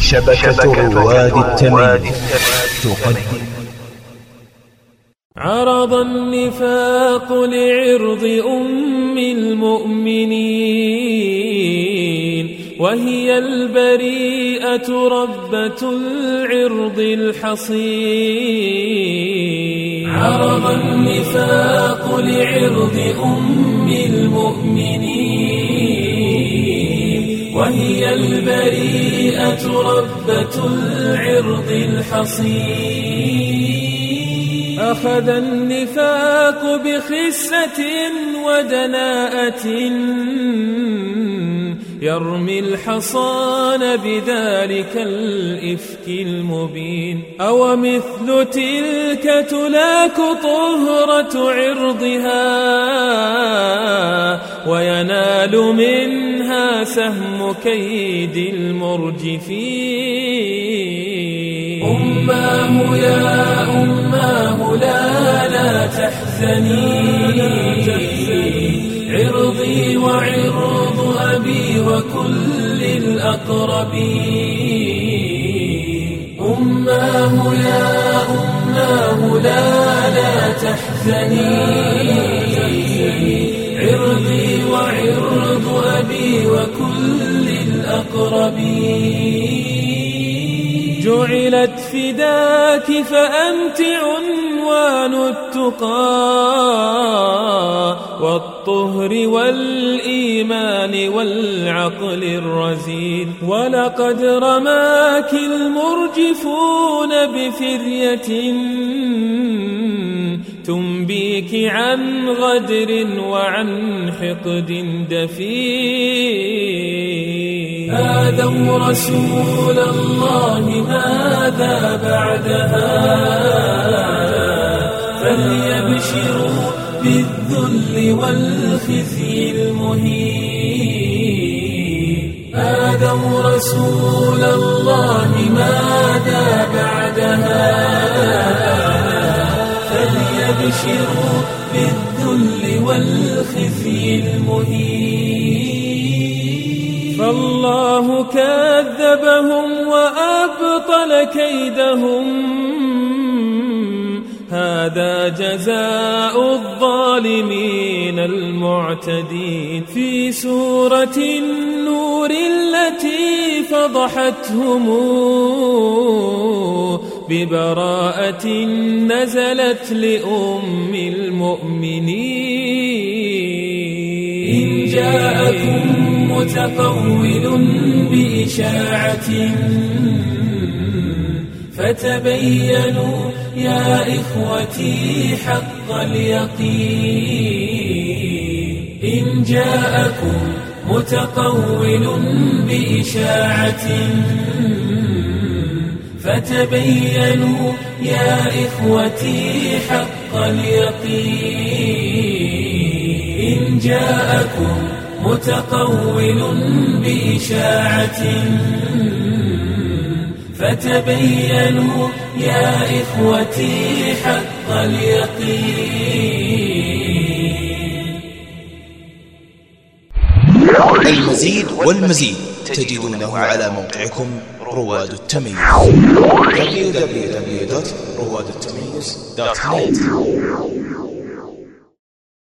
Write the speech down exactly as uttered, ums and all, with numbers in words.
شبكة رواد التمييز تقدم عرض النفاق لعرض أم المؤمنين وهي البريئة ربة العرض الحصين. عرض النفاق لعرض أم المؤمنين وهي البريئة ربة العرض الحصين. أخذ النفاق بخسة ودناءة يرمي الحصان بذلك الإفك المبين. أو مثل تلك تلاك طهرة عرضها وينال منها سهم كيد المرجفين. أماه يا أماه لا لا تحزني عرضي وعرض أبي وكل الأقربين. أماه يا أماه لا لا تحزني عرضي وعرض أبي وكل الأقربين. جعلت فداك فأنت عنوان التقى والطهر والإيمان والعقل الرزين. ولقد رماك المرجفون بفرية تنبيك عن غدر وعن حقد دفين. آذوا رسول الله ماذا بعدها فليبشروا بالذل والخزي المهين. آذوا رسول الله ماذا بعدها فليبشروا بالذل والخزي المهين. فالله كذبهم وأبطل كيدهم هذا جزاء الظالمين المعتدين. في سورة النور التي فضحتهم ببراءة نزلت لأم المؤمنين. إن جاءكم متقول بإشاعة فتبينوا يا إخوتي حق اليقين. إن جاءكم متقول بإشاعة فتبينوا يا إخوتي حق اليقين. إن جاءكم متقول بإشاعة فتبينوا يا إخوتي حق اليقين. المزيد والمزيد تجدونه على موقعكم رواد التميز دبليو دبليو دبليو دوت رواد التميز دوت نت.